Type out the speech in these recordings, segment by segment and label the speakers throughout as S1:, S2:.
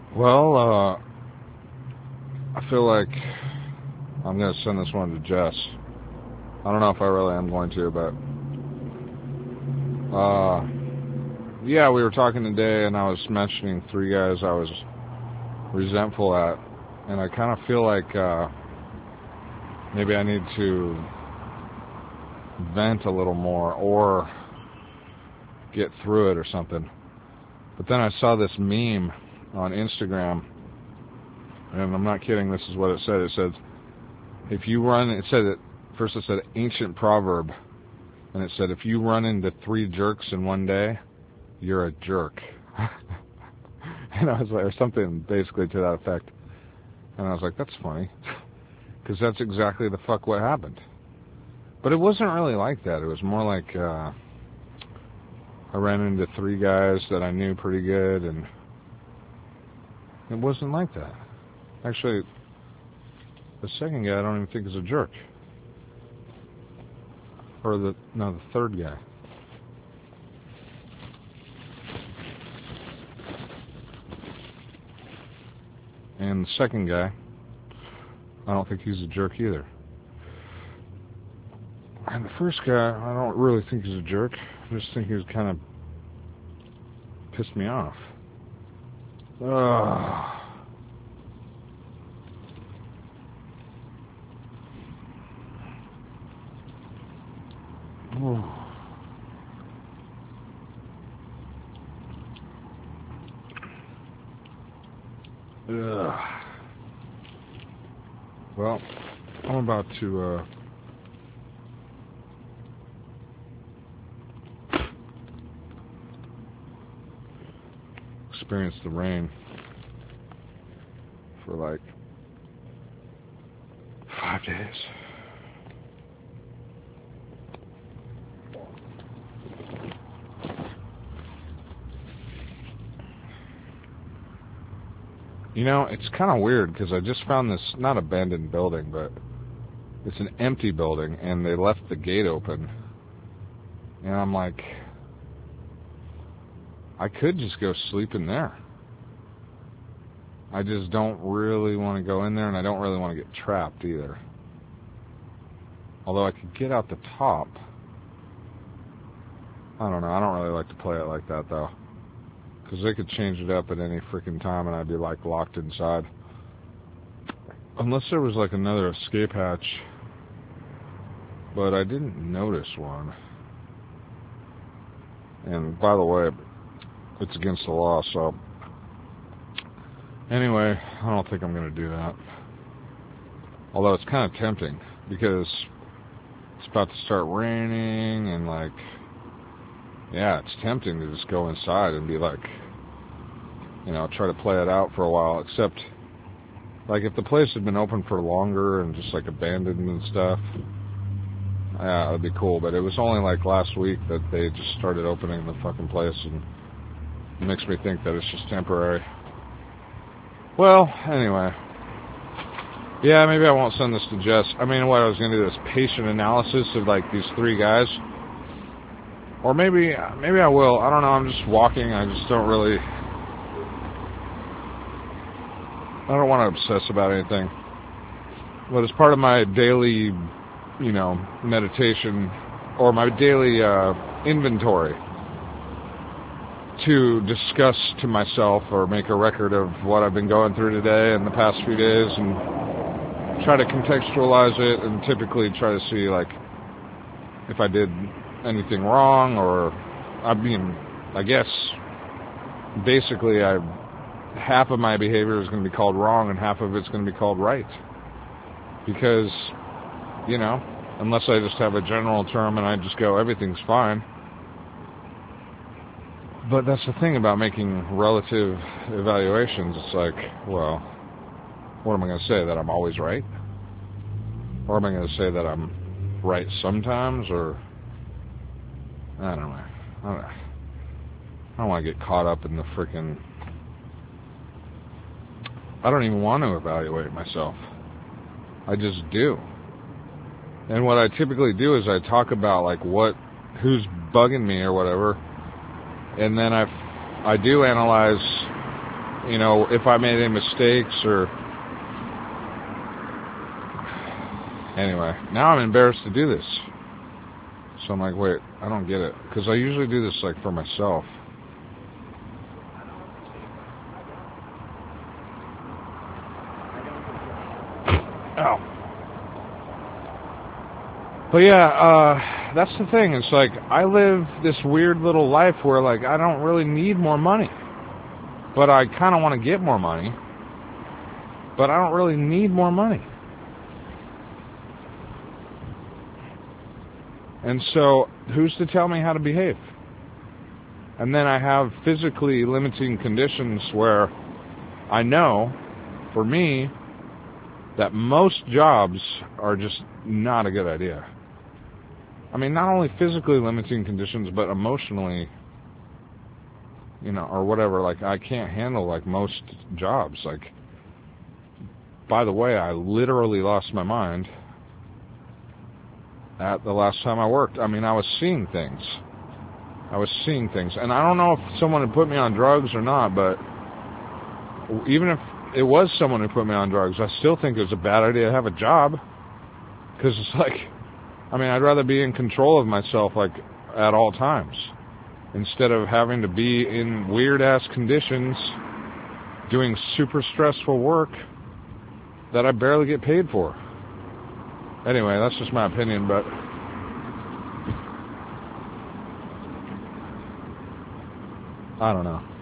S1: Well, I feel like I'm going to send this one to Jess. I don't know if I really am going to, but yeah, we were talking today, and I was mentioning 3 guys I was resentful at, and I kind of feel like maybe I need to vent a little more or get through it or something. But then I saw this meme on Instagram, and I'm not kidding, this is what it said. It says, if you run, it said, first it said ancient proverb, and it said, if you run into 3 jerks in one day, you're a jerk. And I was like, or something basically to that effect. And I was like, that's funny. Because that's exactly the fuck what happened. But it wasn't really like that. It was more like I ran into 3 guys that I knew pretty good, and it wasn't like that. Actually, the second guy I don't even think is a jerk. Or the third guy. And the second guy, I don't think he's a jerk either. And the first guy, I don't really think he's a jerk. I just think he was kind of pissed me off. Ugh. Ugh. Well, I'm about to experience the rain for like 5 days. You know, it's kind of weird because I just found this, not abandoned building, but it's an empty building, and they left the gate open. And I'm like, I could just go sleep in there. I just don't really want to go in there, and I don't really want to get trapped either. Although I could get out the top. I don't know. I don't really like to play it like that, though. Because they could change it up at any freaking time, and I'd be, like, locked inside. Unless there was, like, another escape hatch. But I didn't notice one. And, by the way, it's against the law, so... Anyway, I don't think I'm going to do that. Although it's kind of tempting, because it's about to start raining, and, like... Yeah, it's tempting to just go inside and be like, you know, try to play it out for a while, except, like, if the place had been open for longer and just, like, abandoned and stuff, yeah, it would be cool, but it was only, like, last week that they just started opening the fucking place, and it makes me think that it's just temporary. Well, anyway. Yeah, maybe I won't send this to Jess. I mean, what I was going to do is patient analysis of, like, these 3 guys. Or maybe I will. I don't know. I'm just walking. I just don't really... I don't want to obsess about anything. But as part of my daily, you know, meditation, or my daily inventory, to discuss to myself or make a record of what I've been going through today and the past few days, and try to contextualize it, and typically try to see, like, if I did anything wrong, or, I mean, I guess basically half of my behavior is going to be called wrong and half of it's going to be called right, because, you know, unless I just have a general term and I just go, everything's fine. But that's the thing about making relative evaluations. It's like, well, what am I going to say, that I'm always right? Or am I going to say that I'm right sometimes, or I don't know. I don't want to get caught up in the freaking... I don't even want to evaluate myself. I just do. And what I typically do is I talk about, like, who's bugging me or whatever, and then I do analyze you know, if I made any mistakes or... Anyway, now I'm embarrassed to do this. So I'm like, wait, I don't get it. Because I usually do this, like, for myself. Ow. But yeah, that's the thing. It's like, I live this weird little life where, like, I don't really need more money. But I kind of want to get more money. But I don't really need more money. And so, who's to tell me how to behave? And then I have physically limiting conditions where I know, for me, that most jobs are just not a good idea. I mean, not only physically limiting conditions, but emotionally, you know, or whatever. Like, I can't handle, like, most jobs. Like, by the way, I literally lost my mind at the last time I worked. I mean, I was seeing things. And I don't know if someone had put me on drugs or not, but even if it was someone who put me on drugs, I still think it was a bad idea to have a job. Because it's like, I mean, I'd rather be in control of myself, like, at all times, instead of having to be in weird-ass conditions, doing super stressful work that I barely get paid for. Anyway, that's just my opinion, but I don't know.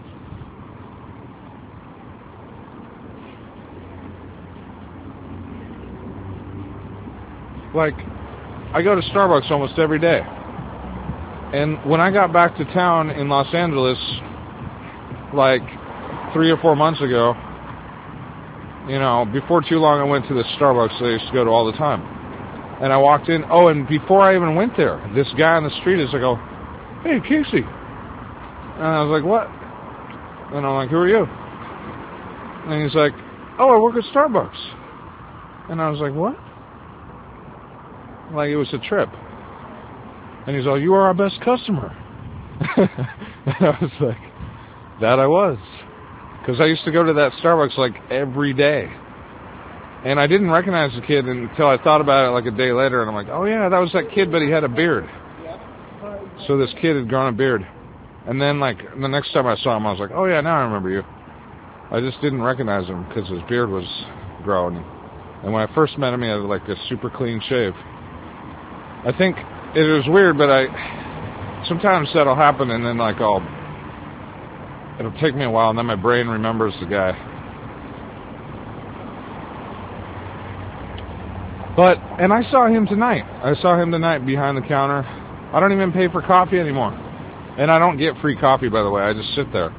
S1: Like, I go to Starbucks almost every day. And when I got back to town in Los Angeles, like 3 or 4 months ago, you know, before too long I went to the Starbucks that I used to go to all the time. And I walked in, and before I even went there, this guy on the street is like, oh, hey, Casey. And I was like, what? And I'm like, who are you? And he's like, oh, I work at Starbucks. And I was like, what? Like, it was a trip. And he's like, you are our best customer. And I was like, that I was. Because I used to go to that Starbucks, like, every day. And I didn't recognize the kid until I thought about it, like, a day later. And I'm like, oh, yeah, that was that kid, but he had a beard. So this kid had grown a beard. And then, like, the next time I saw him, I was like, oh, yeah, now I remember you. I just didn't recognize him because his beard was grown. And when I first met him, he had, like, a super clean shave. I think it was weird, but sometimes that'll happen, and then, like, it'll take me a while, and then my brain remembers the guy. And I saw him tonight. Behind the counter. I don't even pay for coffee anymore. And I don't get free coffee, by the way. I just sit there.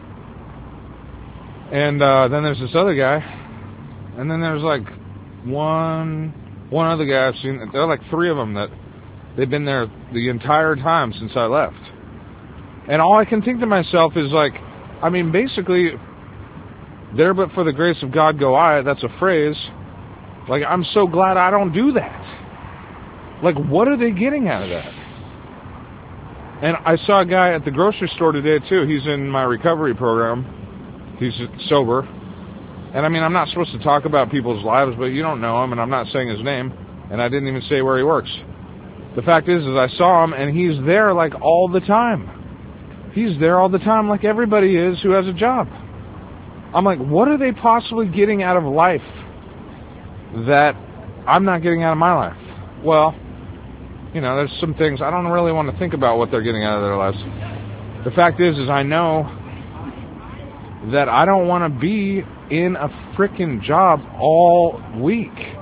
S1: And then there's this other guy. And then there's, like, one other guy I've seen. There are, like, 3 of them that they've been there the entire time since I left. And all I can think to myself is, like, I mean, basically, there but for the grace of God go I. That's a phrase. Like, I'm so glad I don't do that. Like, what are they getting out of that? And I saw a guy at the grocery store today, too. He's in my recovery program. He's sober. And, I mean, I'm not supposed to talk about people's lives, but you don't know him, and I'm not saying his name. And I didn't even say where he works. The fact is I saw him, and he's there, like, all the time. He's there all the time, like everybody is who has a job. I'm like, what are they possibly getting out of life that I'm not getting out of my life? Well, you know, there's some things I don't really want to think about what they're getting out of their lives. The fact is I know that I don't want to be in a frickin' job all week.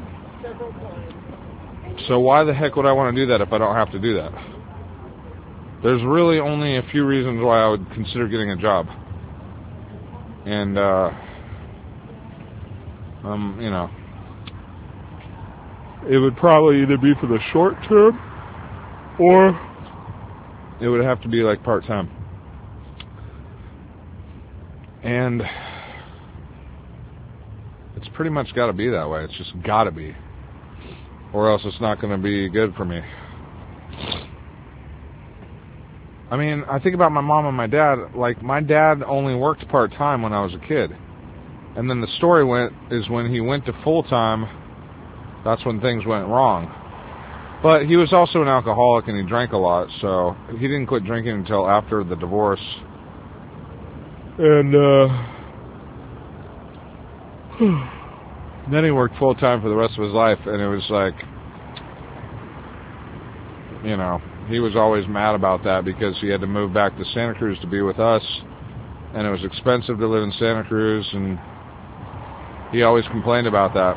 S1: So why the heck would I want to do that if I don't have to do that? There's really only a few reasons why I would consider getting a job. And, you know, it would probably either be for the short term or it would have to be like part-time. And it's pretty much got to be that way. It's just got to be. Or else it's not going to be good for me. I mean, I think about my mom and my dad. Like, my dad only worked part-time when I was a kid. And then the story is when he went to full-time, that's when things went wrong. But he was also an alcoholic and he drank a lot, so he didn't quit drinking until after the divorce. And then he worked full-time for the rest of his life, and it was like, you know, he was always mad about that because he had to move back to Santa Cruz to be with us, and it was expensive to live in Santa Cruz, and he always complained about that.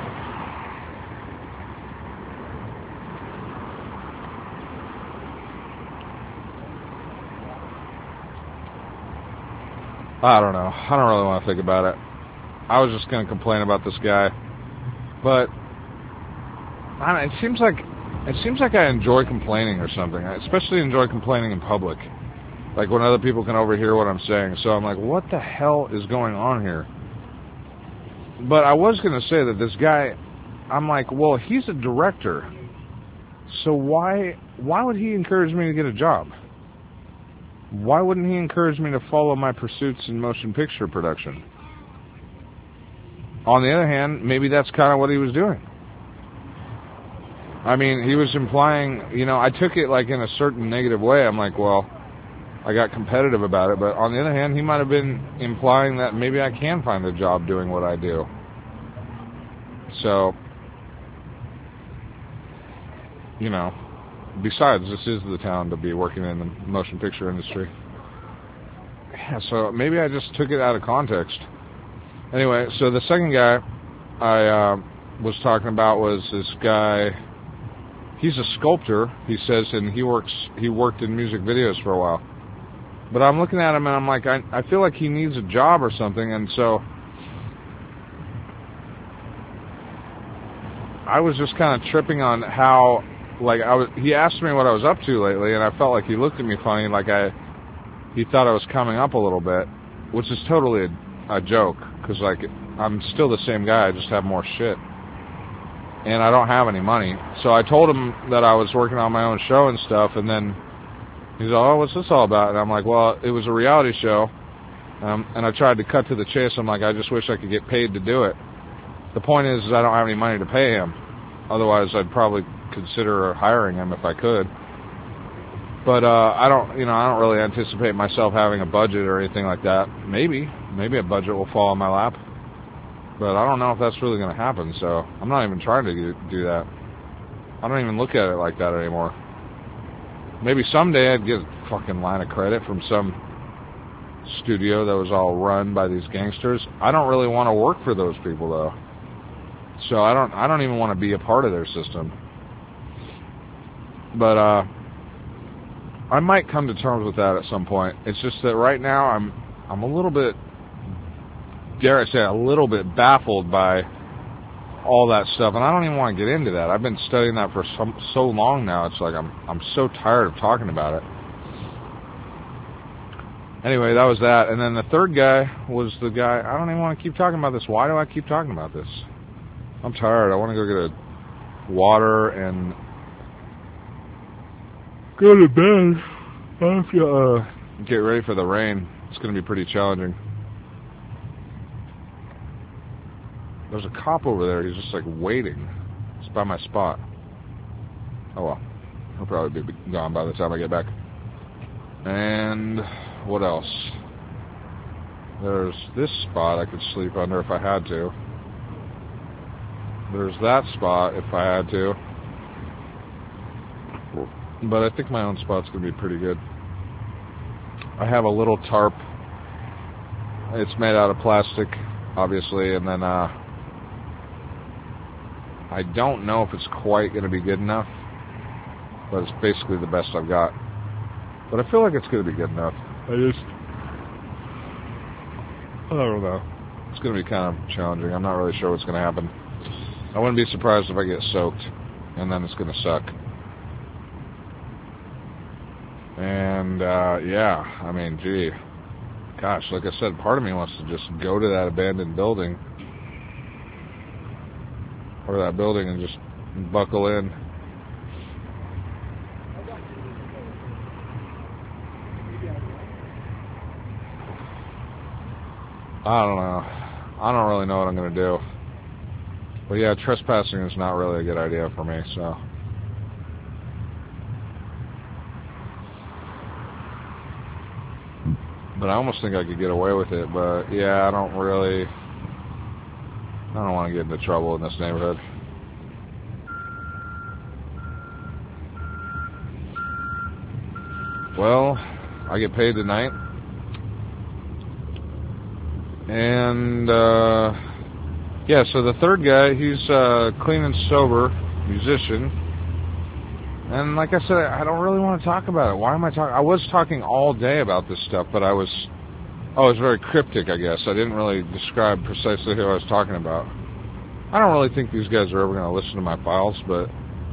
S1: I don't know. I don't really want to think about it. I was just going to complain about this guy, but I don't know, it seems like I enjoy complaining or something. I especially enjoy complaining in public, like when other people can overhear what I'm saying. So I'm like, what the hell is going on here? But I was going to say that this guy, I'm like, well, he's a director, so why would he encourage me to get a job? Why wouldn't he encourage me to follow my pursuits in motion picture production? On the other hand, maybe that's kind of what he was doing. I mean, he was implying, you know, I took it like in a certain negative way. I'm like, well, I got competitive about it. But on the other hand, he might have been implying that maybe I can find a job doing what I do. So, you know, besides, this is the town to be working in the motion picture industry. Yeah, so maybe I just took it out of context. Anyway, so the second guy I was talking about was this guy. He's a sculptor, he says, and he worked in music videos for a while. But I'm looking at him and I'm like, I feel like he needs a job or something, and so I was just kind of tripping on how, like, he asked me what I was up to lately, and I felt like he looked at me funny, like he thought I was coming up a little bit, which is totally a joke, because, like, I'm still the same guy, I just have more shit. And I don't have any money. So I told him that I was working on my own show and stuff, and then he's like, oh, what's this all about? And I'm like, well, it was a reality show, and I tried to cut to the chase. I'm like, I just wish I could get paid to do it. The point is I don't have any money to pay him. Otherwise, I'd probably consider hiring him if I could. But I don't really anticipate myself having a budget or anything like that. Maybe a budget will fall in my lap, but I don't know if that's really going to happen. So I'm not even trying to do that. I don't even look at it like that anymore. Maybe someday I'd get a fucking line of credit from some studio that was all run by these gangsters. I don't really want to work for those people though. So I don't even want to be a part of their system. But I might come to terms with that at some point. It's just that right now I'm a little bit, dare I say, a little bit baffled by all that stuff, and I don't even want to get into that. I've been studying that for so long now. It's like I'm so tired of talking about it. Anyway, that was that. And then the third guy was the guy, I don't even want to keep talking about this. Why do I keep talking about this? I'm tired. I want to go get a water and go to bed. I have to get ready for the rain. It's going to be pretty challenging. There's a cop over there. He's just like waiting. It's by my spot. Oh well. He'll probably be gone by the time I get back. And what else? There's this spot I could sleep under if I had to. There's that spot if I had to. But I think my own spot's going to be pretty good. I have a little tarp. It's made out of plastic, obviously, and then I don't know if it's quite going to be good enough, but it's basically the best I've got. But I feel like it's going to be good enough. I don't know. It's going to be kind of challenging. I'm not really sure what's going to happen. I wouldn't be surprised if I get soaked, and then it's going to suck. And, yeah, I mean, gee. Gosh, like I said, part of me wants to just go to that abandoned building, or that building, and just buckle in. I don't know. I don't really know what I'm going to do. But yeah, trespassing is not really a good idea for me, so. But I almost think I could get away with it, but yeah, I don't want to get into trouble in this neighborhood. Well, I get paid tonight. And, yeah, so the third guy, he's clean and sober musician. And like I said, I don't really want to talk about it. Why am I talking? I was talking all day about this stuff, but I was very cryptic, I guess. I didn't really describe precisely who I was talking about. I don't really think these guys are ever going to listen to my files, but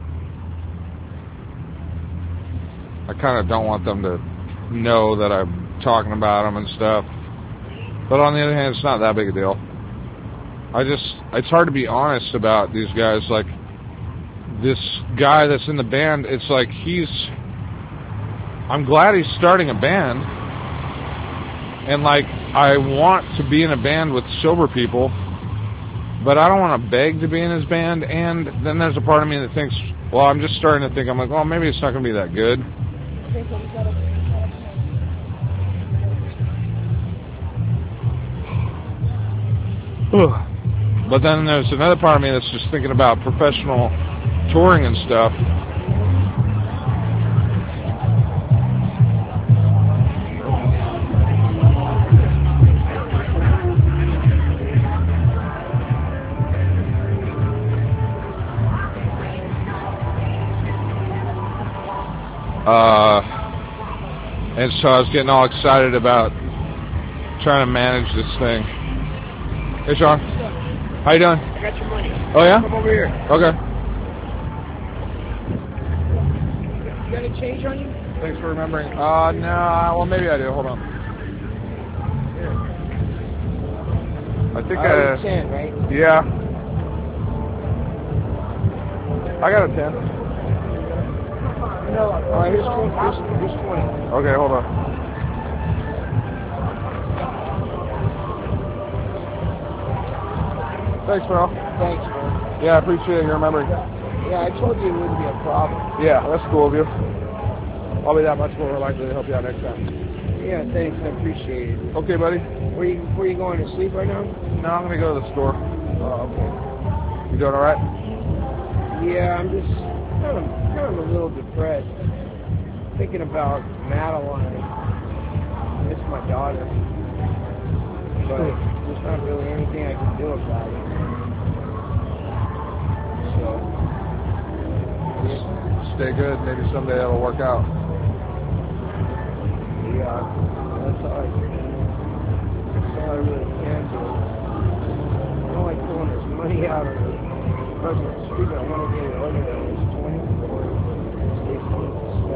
S1: I kind of don't want them to know that I'm talking about them and stuff. But on the other hand, it's not that big a deal. It's hard to be honest about these guys. Like, this guy that's in the band, it's like I'm glad he's starting a band. And, like, I want to be in a band with sober people, but I don't want to beg to be in his band. And then there's a part of me that thinks, well, I'm just starting to think, I'm like, well, maybe it's not going to be that good. But then there's another part of me that's just thinking about professional touring and stuff. And so I was getting all excited about trying to manage this thing. Hey, Sean. How you doing?
S2: I got your money.
S1: Oh, yeah?
S2: Come over here.
S1: Okay.
S2: You got any change on you?
S1: Thanks for remembering. No. Well, maybe I do. Hold on.
S2: Here.
S1: I think
S2: I owe you 10, right?
S1: Yeah. I got a 10.
S2: No. All right, here's 20.
S1: Okay, hold on. Thanks, bro.
S2: Thanks, man.
S1: Yeah, I appreciate your remembering.
S2: Yeah, I told you it wouldn't be a problem.
S1: Yeah, that's cool of you. I'll be that much more likely to help you out next time.
S2: Yeah, thanks. I appreciate it.
S1: Okay, buddy.
S2: Where you going to sleep right now?
S1: No, I'm gonna go to the store.
S2: Oh, okay.
S1: You doing all right?
S2: Yeah, I'm just kind of a little depressed. Thinking about Madeline. I miss my daughter. But there's not really anything I can do about it. So,
S1: Stay good. Maybe someday that'll work out.
S2: yeah, that's all I really can do. I don't like pulling this money out of the President's Street. I want to get it organized. 24, 16,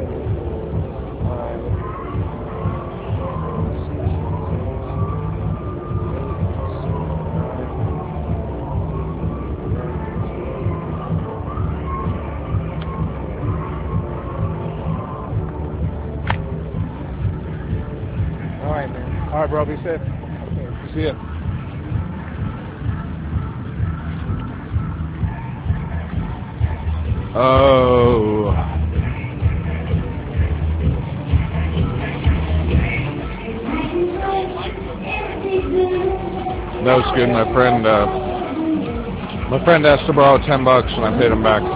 S1: All right, bro. Be safe.
S2: Okay.
S1: See ya. Oh. That was good. My friend asked to borrow $10 and I paid him back.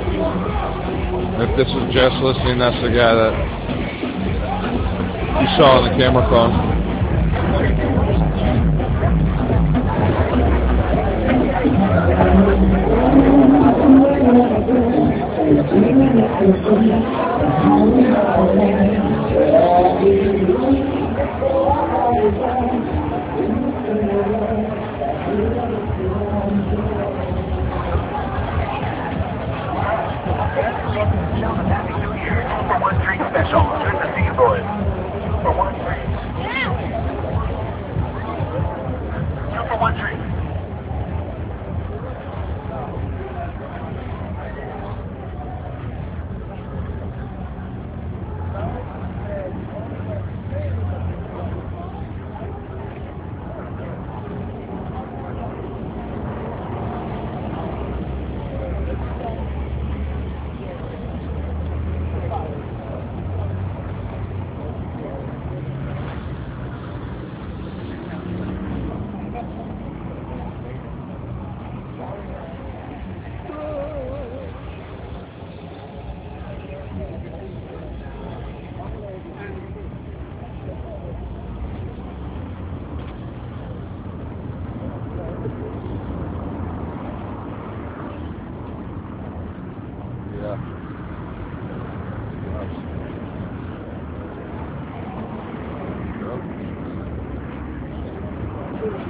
S1: If this is Jess listening, that's the guy that you saw on the camera phone.
S3: Special. Good to see you boys. For one treat. 2 for 1 treat.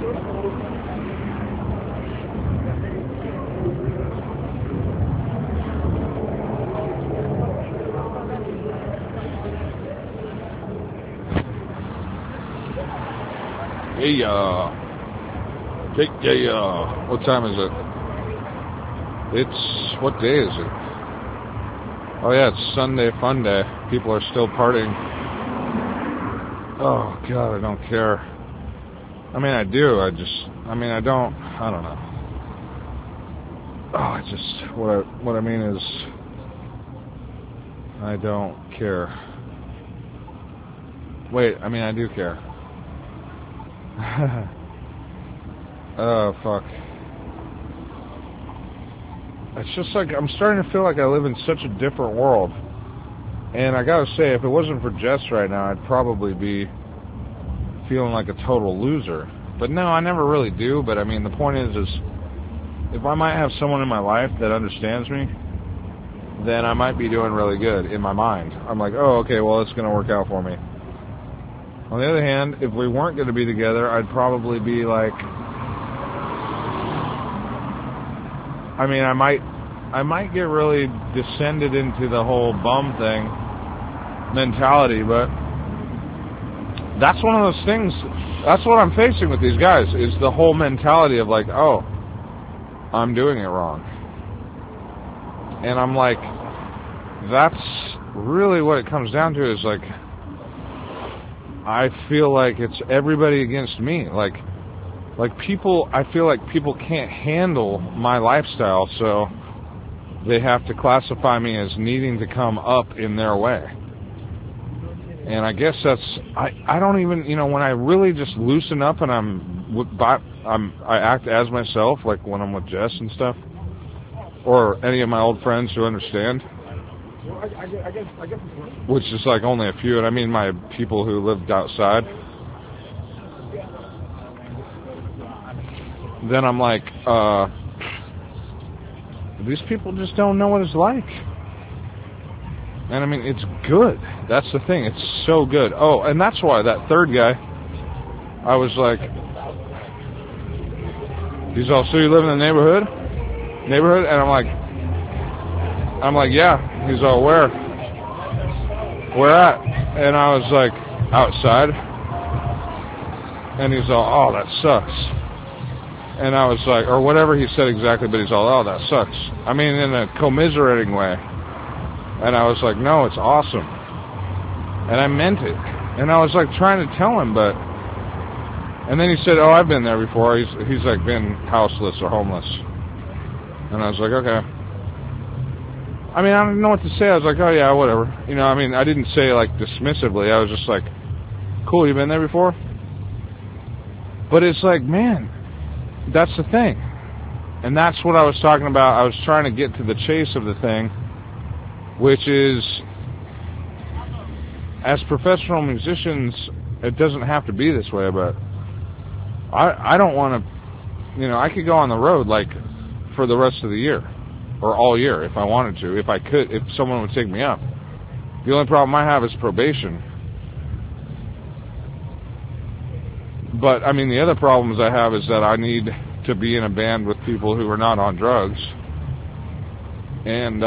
S1: Hey, what time is it? What day is it? Oh yeah, it's Sunday Fun Day. People are still partying. Oh God, I don't care. I mean, I do. I don't know. Oh, what I mean is, I don't care. Wait, I mean, I do care. Oh, fuck. It's just like, I'm starting to feel like I live in such a different world. And I gotta say, if it wasn't for Jess right now, I'd probably be feeling like a total loser. But no, I never really do. But I mean, the point is if I might have someone in my life that understands me, then I might be doing really good in my mind. I'm like, oh, okay, well, it's gonna work out for me. On the other hand, if we weren't going to be together, I'd probably be like, I mean, I might get really descended into the whole bum thing mentality, but that's one of those things, that's what I'm facing with these guys, is the whole mentality of like, oh, I'm doing it wrong. And I'm like, that's really what it comes down to, is like, I feel like it's everybody against me. Like people, I feel like people can't handle my lifestyle, so they have to classify me as needing to come up in their way. And I guess I don't even, when I really just loosen up and I act as myself, like when I'm with Jess and stuff, or any of my old friends who understand. I guess which is like only a few, and I mean my people who lived outside. Then I'm like, these people just don't know what it's like. And I mean, it's good. That's the thing. It's so good. Oh, and that's why that third guy, I was like, he's all, so you live in the neighborhood? And I'm like, yeah. He's all, where at? And I was like, outside. And he's all, oh, that sucks. And I was like, or whatever he said exactly, but he's all, oh, that sucks. I mean, in a commiserating way. And I was like, no, it's awesome. And I meant it. And I was like trying to tell him, but, and then he said, oh, I've been there before. He's like been houseless or homeless. And I was like, okay. I mean, I don't know what to say. I was like, oh yeah, whatever. I mean, I didn't say like dismissively. I was just like, cool, you been there before? But it's like, man, that's the thing. And that's what I was talking about. I was trying to get to the chase of the thing, which is, as professional musicians, it doesn't have to be this way, but I don't want to, I could go on the road like for the rest of the year. Or all year, if I wanted to, if I could, if someone would take me up. The only problem I have is probation. But, I mean, the other problems I have is that I need to be in a band with people who are not on drugs. And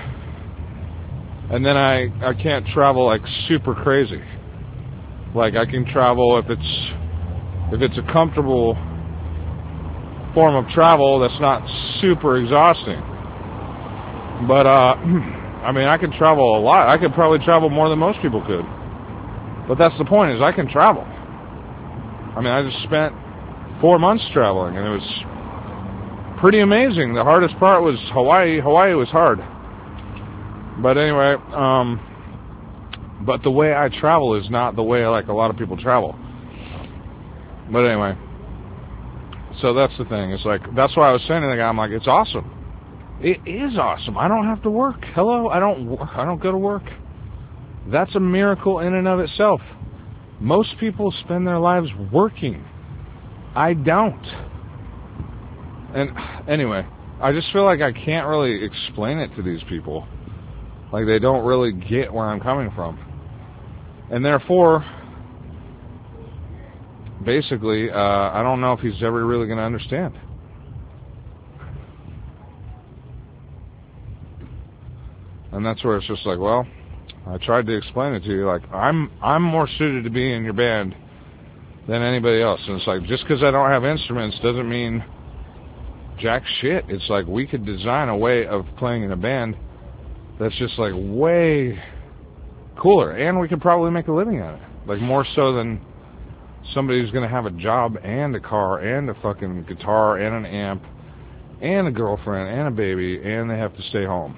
S1: then I can't travel, like, super crazy. Like, I can travel if it's a comfortable form of travel that's not super exhausting. But, I mean, I could travel a lot. I could probably travel more than most people could. But that's the point, is I can travel. I mean, I just spent 4 months traveling, and it was pretty amazing. The hardest part was Hawaii. Hawaii was hard. But anyway, but the way I travel is not the way, like, a lot of people travel. But anyway, so that's the thing. It's like, that's why I was saying to the guy, I'm like, it's awesome. It is awesome. I don't have to work. Hello, I don't go to work. That's a miracle in and of itself. Most people spend their lives working. I don't. And anyway, I just feel like I can't really explain it to these people. Like, they don't really get where I'm coming from. And therefore, basically, I don't know if he's ever really going to understand. And that's where it's just like, well, I tried to explain it to you. Like, I'm more suited to be in your band than anybody else. And it's like, just because I don't have instruments doesn't mean jack shit. It's like, we could design a way of playing in a band that's just like way cooler, and we could probably make a living at it. Like, more so than somebody who's going to have a job and a car and a fucking guitar and an amp and a girlfriend and a baby, and they have to stay home.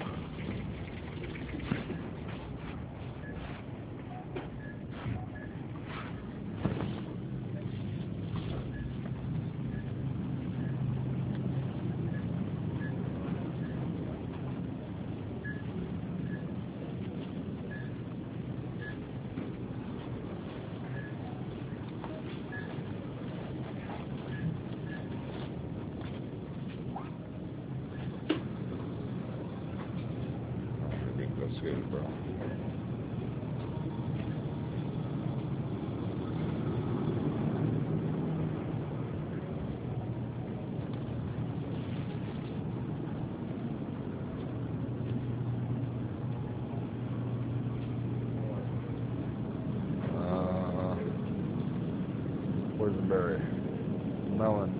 S1: Boysenberry, melon.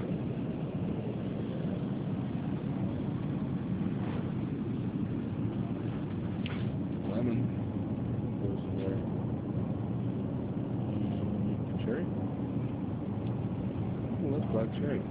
S1: Lemon. Boysenberry. Cherry? Oh, that's black cherry.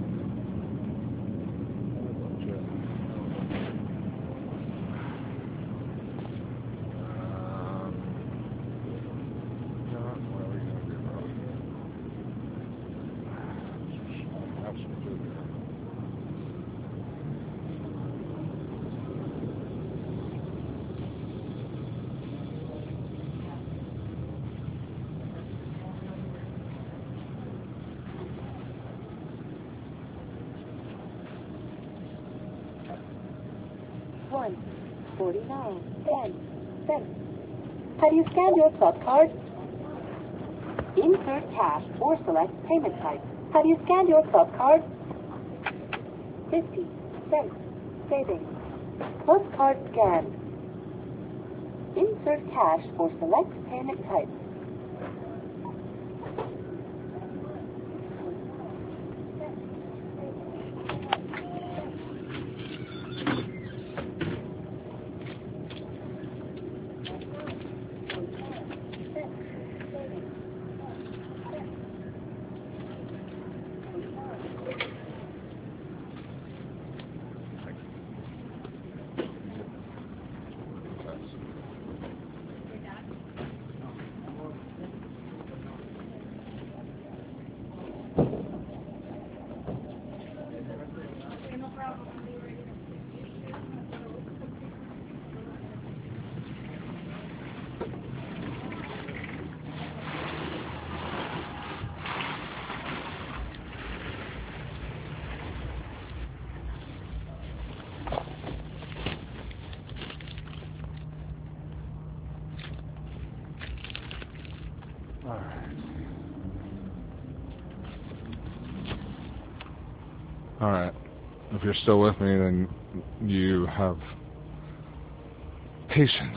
S4: Have you scanned your club card? Insert cash or select payment type. Have you scanned your club card? 50 cents. Savings. Club card scanned. Insert cash or select payment type.
S1: Alright. If you're still with me, then you have patience.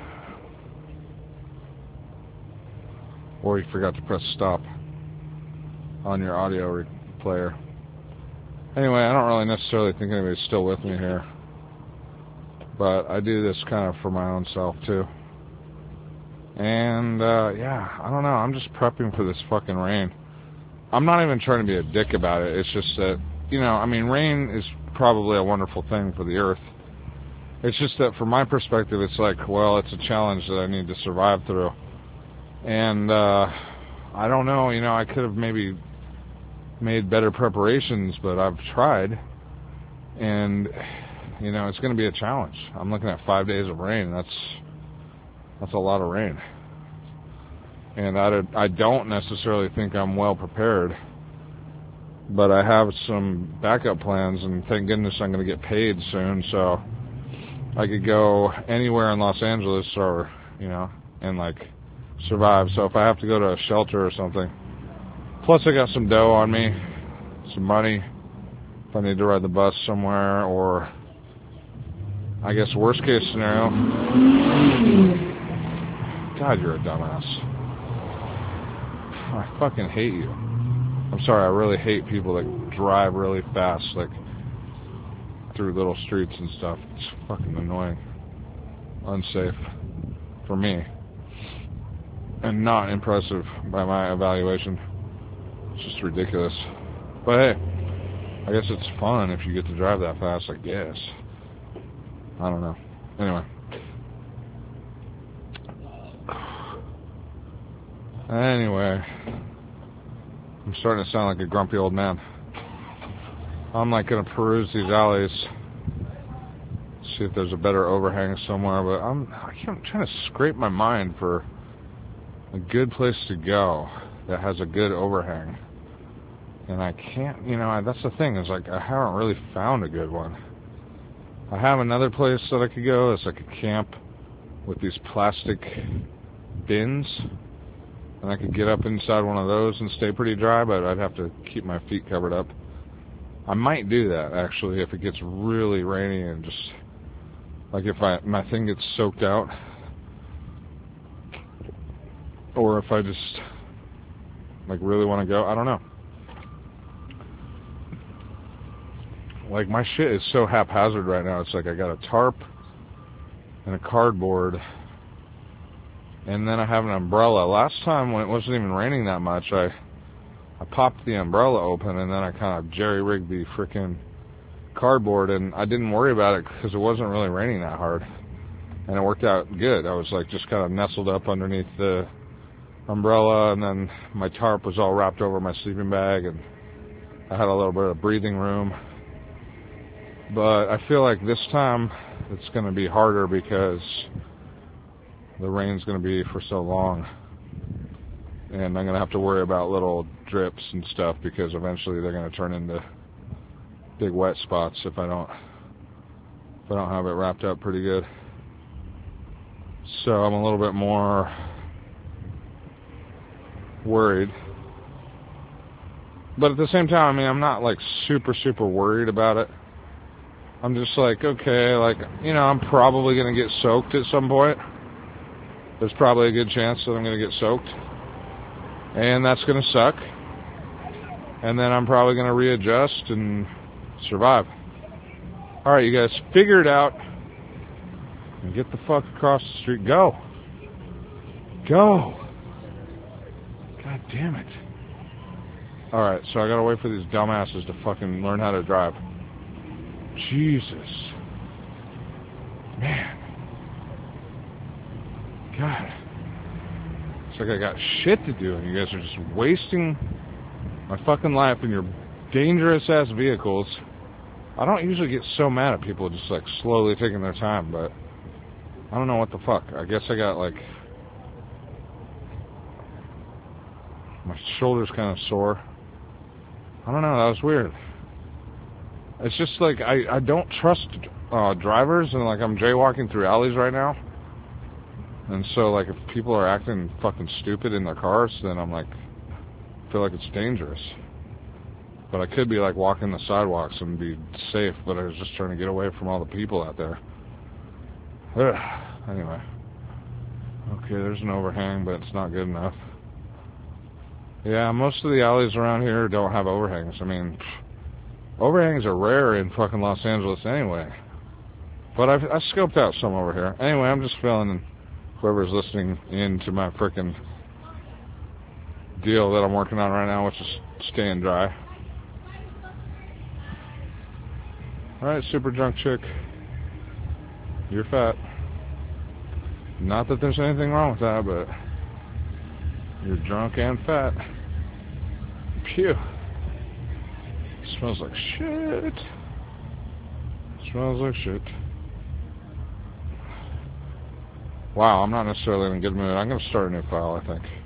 S1: Or you forgot to press stop on your audio player. Anyway, I don't really necessarily think anybody's still with me here. But I do this kind of for my own self, too. And, yeah, I don't know. I'm just prepping for this fucking rain. I'm not even trying to be a dick about it. It's just that, you know, I mean, rain is probably a wonderful thing for the earth. It's just that from my perspective, it's like, well, it's a challenge that I need to survive through. And, I don't know, you know, I could have maybe made better preparations, but I've tried. And, you know, it's going to be a challenge. I'm looking at 5 days of rain. That's a lot of rain. And I don't necessarily think I'm well prepared, but I have some backup plans, and thank goodness I'm going to get paid soon, so I could go anywhere in Los Angeles or, you know, and like survive. So if I have to go to a shelter or something, Plus I got some dough on me, some money, if I need to ride the bus somewhere, or I guess worst case scenario. God, you're a dumbass. I fucking hate you. I'm sorry, I really hate people that drive really fast, like, through little streets and stuff. It's fucking annoying. Unsafe. For me. And not impressive by my evaluation. It's just ridiculous. But hey, I guess it's fun if you get to drive that fast, I guess. I don't know. Anyway. Anyway. I'm starting to sound like a grumpy old man. I'm like gonna peruse these alleys, see if there's a better overhang somewhere, but I'm trying to scrape my mind for a good place to go that has a good overhang. And I can't, that's the thing, is like I haven't really found a good one. I have another place that I could go. It's like a camp with these plastic bins, and I could get up inside one of those and stay pretty dry, but I'd have to keep my feet covered up. I might do that, actually, if it gets really rainy and just, like if my thing gets soaked out, or if I just, like, really want to go. I don't know. Like, my shit is so haphazard right now. It's like I got a tarp and a cardboard, and then I have an umbrella. Last time when it wasn't even raining that much, I popped the umbrella open, and then I kind of jerry-rigged the frickin' cardboard, and I didn't worry about it because it wasn't really raining that hard, and it worked out good. I was like just kind of nestled up underneath the umbrella, and then my tarp was all wrapped over my sleeping bag, and I had a little bit of breathing room. But I feel like this time it's going to be harder because the rain's going to be for so long. And I'm going to have to worry about little drips and stuff because eventually they're going to turn into big wet spots if I don't have it wrapped up pretty good. So I'm a little bit more worried. But at the same time, I mean, I'm not like super worried about it. I'm just like, okay, like, I'm probably going to get soaked at some point. There's probably a good chance that I'm going to get soaked. And that's going to suck. And then I'm probably going to readjust and survive. Alright, you guys, figure it out. And get the fuck across the street. Go. Go. God damn it. Alright, so I got to wait for these dumbasses to fucking learn how to drive. Jesus. Man. God. It's like I got shit to do, and you guys are just wasting my fucking life in your dangerous-ass vehicles. I don't usually get so mad at people just, like, slowly taking their time, but I don't know what the fuck. I guess I got, like, my shoulder's kind of sore. I don't know, that was weird. It's just like, I don't trust drivers, and like I'm jaywalking through alleys right now. And so like if people are acting fucking stupid in their cars, then I'm like, I feel like it's dangerous. But I could be like walking the sidewalks and be safe, but I was just trying to get away from all the people out there. Ugh. Anyway. Okay, there's an overhang, but it's not good enough. Yeah, most of the alleys around here don't have overhangs. I mean, overhangs are rare in fucking Los Angeles anyway. But I scoped out some over here. Anyway, I'm just filling whoever's listening in to my frickin' deal that I'm working on right now, which is staying dry. Alright, super drunk chick. You're fat. Not that there's anything wrong with that, but you're drunk and fat. Phew. Smells like shit. Smells like shit. Wow, I'm not necessarily in a good mood. I'm going to start a new file, I think.